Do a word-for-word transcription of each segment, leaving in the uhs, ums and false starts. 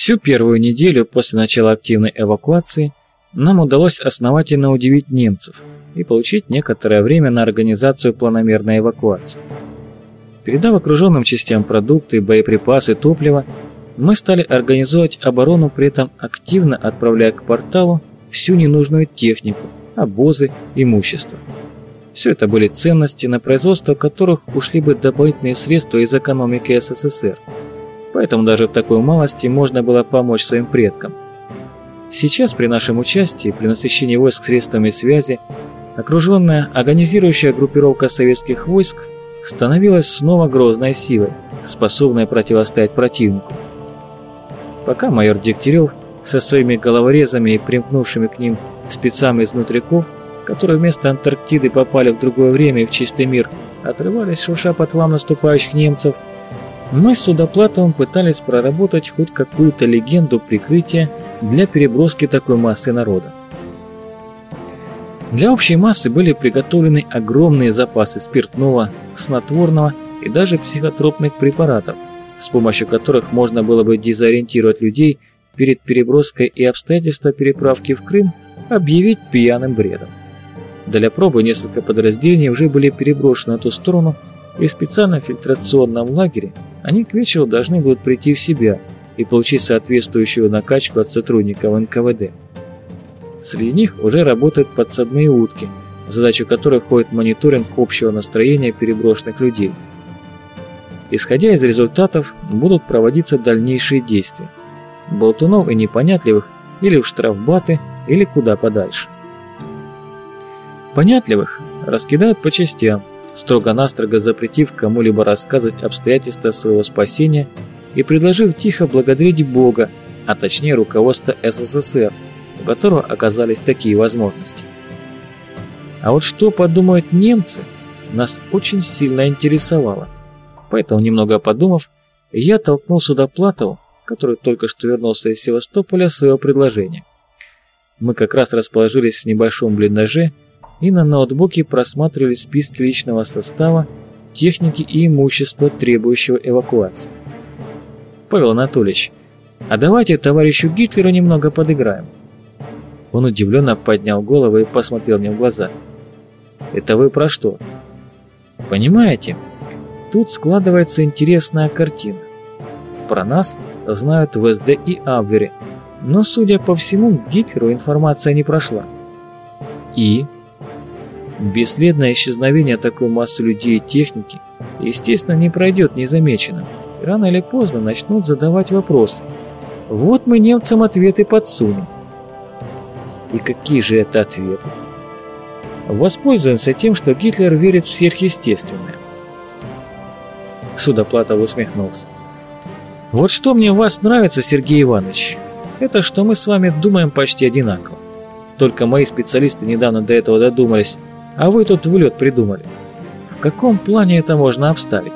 Всю первую неделю после начала активной эвакуации нам удалось основательно удивить немцев и получить некоторое время на организацию планомерной эвакуации. Передав окруженным частям продукты, боеприпасы, топливо, мы стали организовать оборону, при этом активно отправляя к порталу всю ненужную технику, обозы, имущество. Все это были ценности, на производство которых ушли бы дополнительные средства из экономики СССР. Поэтому даже в такой малости можно было помочь своим предкам. Сейчас при нашем участии, при насыщении войск средствами связи, окруженная, агонизирующая группировка советских войск становилась снова грозной силой, способной противостоять противнику. Пока майор Дегтярев со своими головорезами и примкнувшими к ним спецами из внутриков, которые вместо Антарктиды попали в другое время и в чистый мир, отрывались шурша по тылам наступающих немцев, мы с Судоплатовым пытались проработать хоть какую-то легенду прикрытия для переброски такой массы народа. Для общей массы были приготовлены огромные запасы спиртного, снотворного и даже психотропных препаратов, с помощью которых можно было бы дезориентировать людей перед переброской и обстоятельства переправки в Крым объявить пьяным бредом. Для пробы несколько подразделений уже были переброшены на ту сторону, и в специальном фильтрационном лагере они к вечеру должны будут прийти в себя и получить соответствующую накачку от сотрудников эн ка вэ дэ. Среди них уже работают подсадные утки, в задачу которых входит мониторинг общего настроения переброшенных людей. Исходя из результатов, будут проводиться дальнейшие действия. Болтунов и непонятливых или в штрафбаты, или куда подальше. Понятливых раскидают по частям, строго-настрого запретив кому-либо рассказывать обстоятельства своего спасения и предложив тихо благодарить Бога, а точнее руководство эс эс эс эр, у которого оказались такие возможности. А вот что подумают немцы, нас очень сильно интересовало. Поэтому, немного подумав, я толкнул Судоплатову, который только что вернулся из Севастополя, свое предложение. Мы как раз расположились в небольшом блиндаже и на ноутбуке просматривали списки личного состава, техники и имущества, требующего эвакуации. Павел Анатольевич, а давайте товарищу Гитлеру немного подыграем. Он удивленно поднял голову и посмотрел мне в глаза. Это вы про что? Понимаете, тут складывается интересная картина. Про нас знают в эс дэ и Абвере, но, судя по всему, к Гитлеру информация не прошла. И... бесследное исчезновение такой массы людей и техники, естественно, не пройдет незамеченным. Рано или поздно начнут задавать вопросы. Вот мы немцам ответы подсунем. И какие же это ответы? Воспользуемся тем, что Гитлер верит в сверхъестественное. Судоплатов усмехнулся. Вот что мне в вас нравится, Сергей Иванович, это что мы с вами думаем почти одинаково. Только мои специалисты недавно до этого додумались, а вы тут в лед придумали. В каком плане это можно обставить?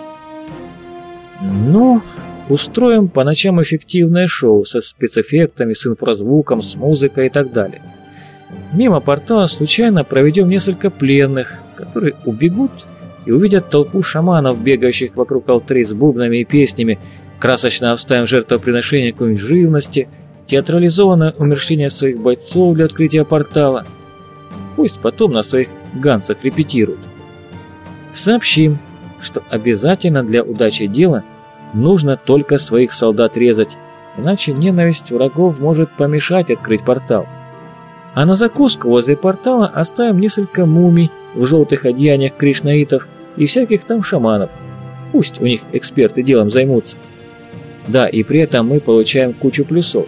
Ну, устроим по ночам эффективное шоу со спецэффектами, с инфразвуком, с музыкой и так далее. Мимо портала случайно проведем несколько пленных, которые убегут и увидят толпу шаманов, бегающих вокруг алтарей с бубнами и песнями, красочно обставим жертвоприношение какой-нибудь живности, театрализованное умерщвление своих бойцов для открытия портала. Пусть потом на своих ганцах репетируют. Сообщим, что обязательно для удачи дела нужно только своих солдат резать, иначе ненависть врагов может помешать открыть портал. А на закуску возле портала оставим несколько мумий в желтых одеяниях кришнаитов и всяких там шаманов. Пусть у них эксперты делом займутся. Да, и при этом мы получаем кучу плюсов.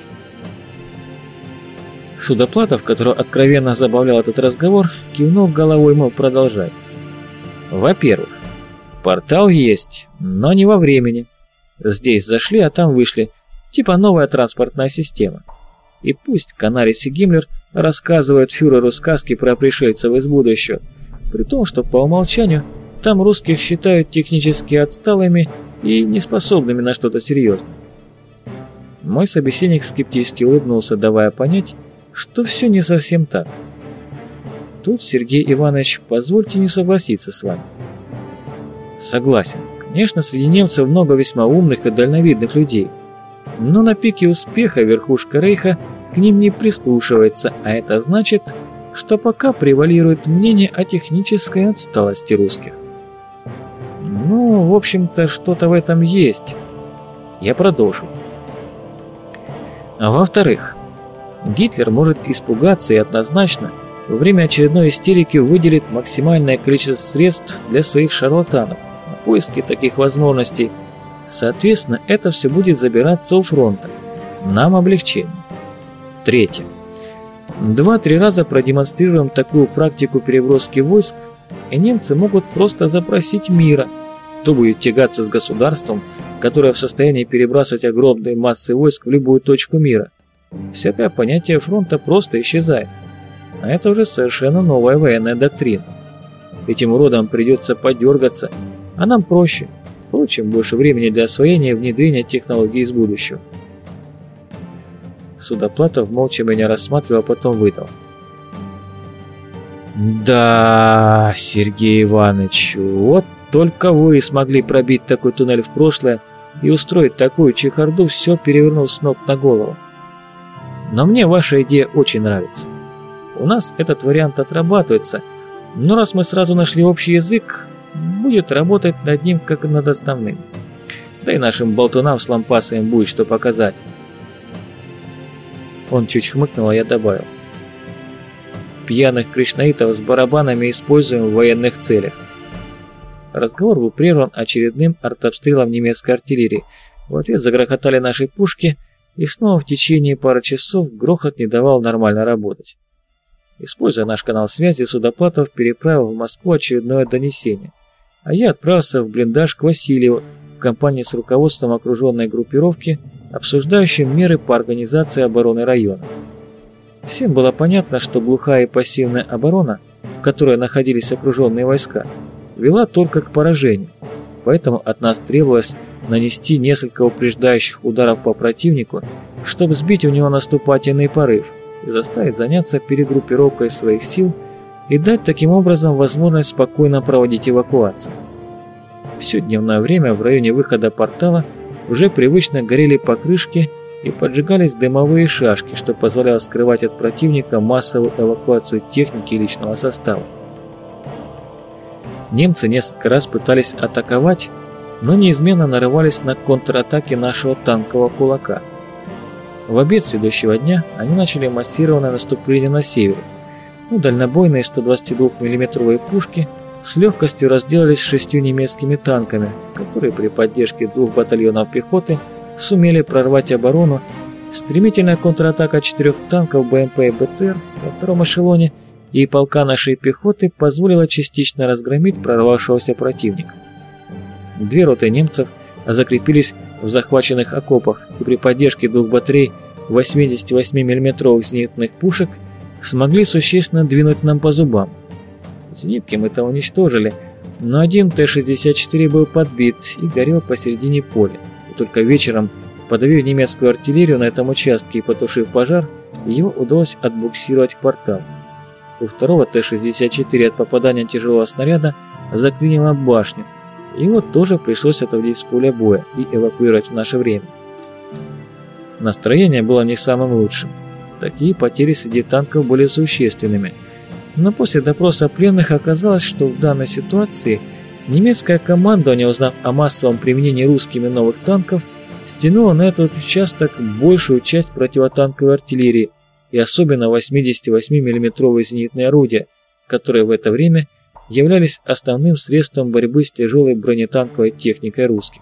Судоплатов, которого откровенно забавлял этот разговор, кивнул головой, мол, продолжай. Во-первых, портал есть, но не во времени. Здесь зашли, а там вышли. Типа новая транспортная система. И пусть Канарис и Гиммлер рассказывают фюреру сказки про пришельцев из будущего, при том, что по умолчанию там русских считают технически отсталыми и неспособными на что-то серьезное. Мой собеседник скептически улыбнулся, давая понять, что все не совсем так. Тут, Сергей Иванович, позвольте не согласиться с вами. Согласен. Конечно, среди немцев много весьма умных и дальновидных людей. Но на пике успеха верхушка Рейха к ним не прислушивается, а это значит, что пока превалирует мнение о технической отсталости русских. Ну, в общем-то, что-то в этом есть. Я продолжу. Во-вторых, Гитлер может испугаться и однозначно во время очередной истерики выделит максимальное количество средств для своих шарлатанов на поиски таких возможностей. Соответственно, это все будет забираться у фронта. Нам облегчение. Третье. Два-три раза продемонстрируем такую практику переброски войск, и немцы могут просто запросить мира. Кто будет тягаться с государством, которое в состоянии перебрасывать огромные массы войск в любую точку мира? Всякое понятие фронта просто исчезает. А это уже совершенно новая военная доктрина. Этим уродам придется подергаться, а нам проще. Получим больше времени для освоения и внедрения технологий из будущего. Судоплатов молча меня рассматривал, а потом выдал. Да, Сергей Иванович, вот только вы смогли пробить такой туннель в прошлое и устроить такую чехарду, все перевернув с ног на голову. Но мне ваша идея очень нравится. У нас этот вариант отрабатывается, но раз мы сразу нашли общий язык, будет работать над ним как над основным. Да и нашим болтунам с лампасами будет что показать. Он чуть хмыкнул, а я добавил. Пьяных кришнаитов с барабанами используем в военных целях. Разговор был прерван очередным артобстрелом немецкой артиллерии. В ответ загрохотали наши пушки, и снова в течение пары часов грохот не давал нормально работать. Используя наш канал связи, Судоплатов переправил в Москву очередное донесение, а я отправился в блиндаж к Васильеву в компании с руководством окруженной группировки, обсуждающим меры по организации обороны района. Всем было понятно, что глухая и пассивная оборона, в которой находились окруженные войска, вела только к поражению, поэтому от нас требовалось нанести несколько упреждающих ударов по противнику, чтобы сбить у него наступательный порыв и заставить заняться перегруппировкой своих сил и дать таким образом возможность спокойно проводить эвакуацию. Все дневное время в районе выхода портала уже привычно горели покрышки и поджигались дымовые шашки, что позволяло скрывать от противника массовую эвакуацию техники и личного состава. Немцы несколько раз пытались атаковать, но неизменно нарывались на контратаки нашего танкового кулака. В обед следующего дня они начали массированное наступление на севере, но дальнобойные сто двадцать два миллиметровые пушки с легкостью разделались с шестью немецкими танками, которые при поддержке двух батальонов пехоты сумели прорвать оборону. Стремительная контратака четырех танков БМП и БТР во втором эшелоне и полка нашей пехоты позволила частично разгромить прорвавшегося противника. Две роты немцев закрепились в захваченных окопах и при поддержке двух батарей восемьдесят восемь миллиметровых зенитных пушек смогли существенно двинуть нам по зубам. Зенитки мы-то уничтожили, но один Т шестьдесят четыре был подбит и горел посередине поля. И только вечером, подавив немецкую артиллерию на этом участке и потушив пожар, его удалось отбуксировать к порталу. У второго Т шестьдесят четыре от попадания тяжелого снаряда заклинило башню, и его тоже пришлось отводить с поля боя и эвакуировать в наше время. Настроение было не самым лучшим. Такие потери среди танков были существенными. Но после допроса пленных оказалось, что в данной ситуации немецкое командование, узнав о массовом применении русскими новых танков, стянуло на этот участок большую часть противотанковой артиллерии и особенно восемьдесят восемь миллиметровые зенитные орудия, которые в это время являлись основным средством борьбы с тяжелой бронетанковой техникой русских.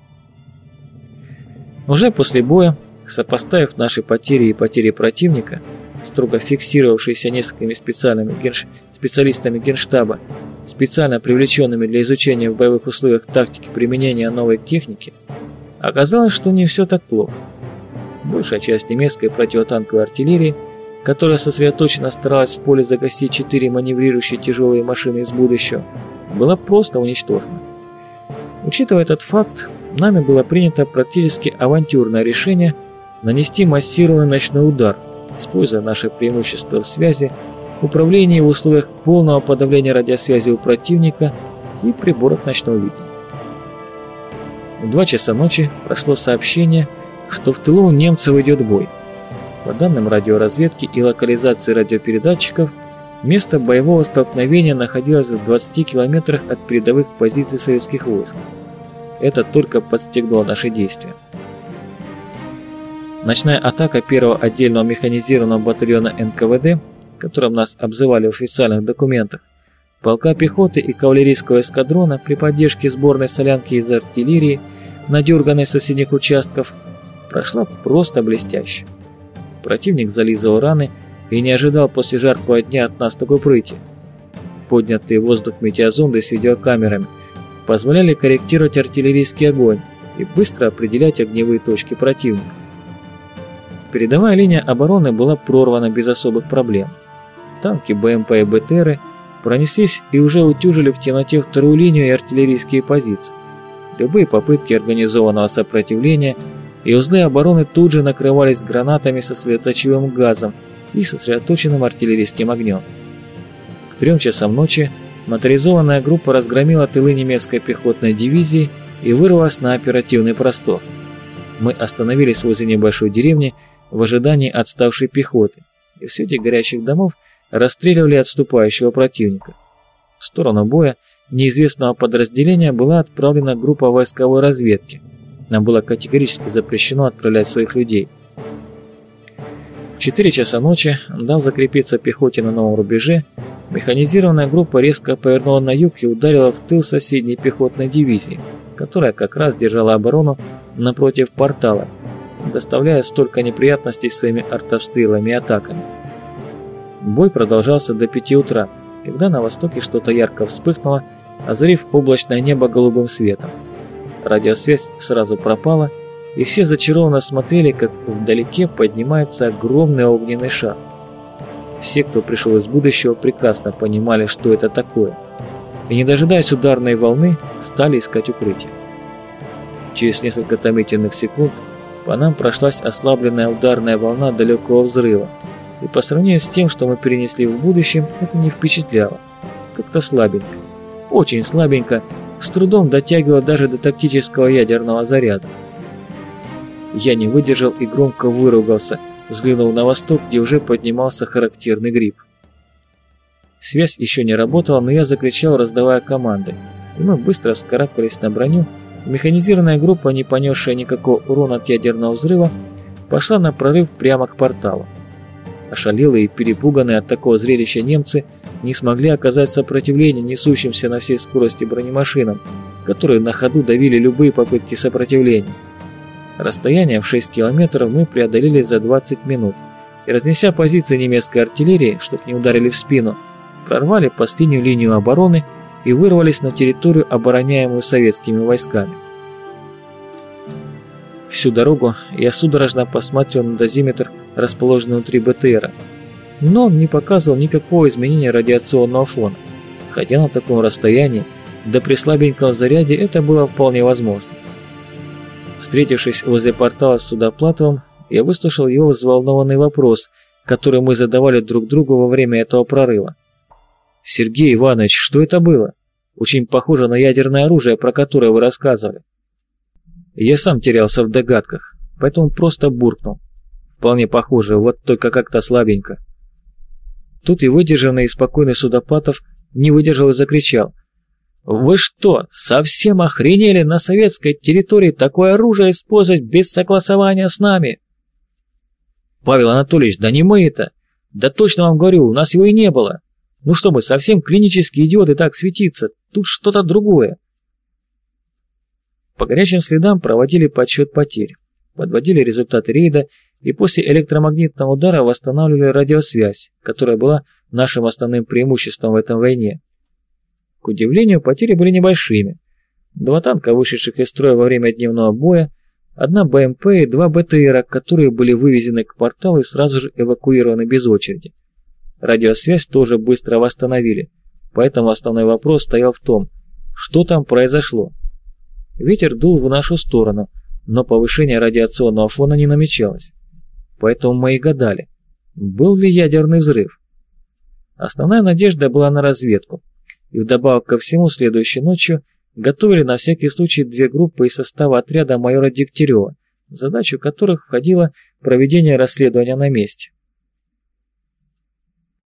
Уже после боя, сопоставив наши потери и потери противника, строго фиксировавшиеся несколькими специальными генш... специалистами Генштаба, специально привлеченными для изучения в боевых условиях тактики применения новой техники, оказалось, что не все так плохо. Большая часть немецкой противотанковой артиллерии, которая сосредоточенно старалась в поле загасить четыре маневрирующие тяжелые машины из будущего, была просто уничтожена. Учитывая этот факт, нами было принято практически авантюрное решение нанести массированный ночной удар, используя наше преимущество в связи, управлении в условиях полного подавления радиосвязи у противника и приборов ночного видения. В два часа ночи прошло сообщение, что в тылу у немцев идет бой. По данным радиоразведки и локализации радиопередатчиков, место боевого столкновения находилось в двадцати километрах от передовых позиций советских войск. Это только подстегнуло наши действия. Ночная атака первого отдельного механизированного батальона эн ка вэ дэ, которым нас обзывали в официальных документах, полка пехоты и кавалерийского эскадрона при поддержке сборной солянки из артиллерии, надерганной с соседних участков, прошла просто блестяще. Противник зализывал раны и не ожидал после жаркого дня от нас такой прыти. Поднятые в воздух метеозонды с видеокамерами позволяли корректировать артиллерийский огонь и быстро определять огневые точки противника. Передовая линия обороны была прорвана без особых проблем. Танки, бэ эм пэ и бэ тэ эры пронеслись и уже утюжили в темноте вторую линию и артиллерийские позиции. Любые попытки организованного сопротивления и узлы обороны тут же накрывались гранатами со светочевым газом и сосредоточенным артиллерийским огнем. К трем часам ночи моторизованная группа разгромила тылы немецкой пехотной дивизии и вырвалась на оперативный простор. Мы остановились возле небольшой деревни в ожидании отставшей пехоты, и в свете горящих домов расстреливали отступающего противника. В сторону боя неизвестного подразделения была отправлена группа войсковой разведки. Нам было категорически запрещено отправлять своих людей. В четыре часа ночи, дав закрепиться пехоте на новом рубеже, механизированная группа резко повернула на юг и ударила в тыл соседней пехотной дивизии, которая как раз держала оборону напротив портала, доставляя столько неприятностей своими артобстрелами и атаками. Бой продолжался до пяти утра, когда на востоке что-то ярко вспыхнуло, озарив облачное небо голубым светом. Радиосвязь сразу пропала, и все зачарованно смотрели, как вдалеке поднимается огромный огненный шар. Все, кто пришел из будущего, прекрасно понимали, что это такое, и, не дожидаясь ударной волны, стали искать укрытие. Через несколько томительных секунд по нам прошлась ослабленная ударная волна далекого взрыва, и по сравнению с тем, что мы перенесли в будущем, это не впечатляло. Как-то слабенько, очень слабенько, с трудом дотягивало даже до тактического ядерного заряда. Я не выдержал и громко выругался, взглянув на восток, где уже поднимался характерный гриб. Связь еще не работала, но я закричал, раздавая команды, и мы быстро вскарабкались на броню. Механизированная группа, не понесшая никакого урона от ядерного взрыва, пошла на прорыв прямо к порталу. Ошалелые и перепуганные от такого зрелища немцы не смогли оказать сопротивление несущимся на всей скорости бронемашинам, которые на ходу давили любые попытки сопротивления. Расстояние в шесть километров мы преодолели за двадцать минут, и, разнеся позиции немецкой артиллерии, чтоб не ударили в спину, прорвали последнюю линию обороны и вырвались на территорию, обороняемую советскими войсками. Всю дорогу я судорожно посмотрел на дозиметр, расположенный внутри бэ тэ эра, но он не показывал никакого изменения радиационного фона, хотя на таком расстоянии, да при слабеньком заряде, это было вполне возможно. Встретившись возле портала с Судоплатовым, я выслушал его взволнованный вопрос, который мы задавали друг другу во время этого прорыва. «Сергей Иванович, что это было? Очень похоже на ядерное оружие, про которое вы рассказывали». Я сам терялся в догадках, поэтому просто буркнул. Вполне похоже, вот только как-то слабенько. Тут и выдержанный и спокойный Судоплатов не выдержал и закричал: «Вы что, совсем охренели на советской территории такое оружие использовать без согласования с нами?» «Павел Анатольевич, да не мы это! Да точно вам говорю, у нас его и не было! Ну что мы, совсем клинические идиоты так светиться? Тут что-то другое!» По горячим следам проводили подсчет потерь, подводили результаты рейда и после электромагнитного удара восстанавливали радиосвязь, которая была нашим основным преимуществом в этом войне. К удивлению, потери были небольшими. Два танка, вышедших из строя во время дневного боя, одна бэ эм пэ и два бэ тэ эра, которые были вывезены к порталу и сразу же эвакуированы без очереди. Радиосвязь тоже быстро восстановили, поэтому основной вопрос стоял в том, что там произошло. Ветер дул в нашу сторону, но повышение радиационного фона не намечалось. Поэтому мы и гадали, был ли ядерный взрыв. Основная надежда была на разведку, и вдобавок ко всему следующей ночью готовили на всякий случай две группы из состава отряда майора Дегтярева в задачу которых входило проведение расследования на месте.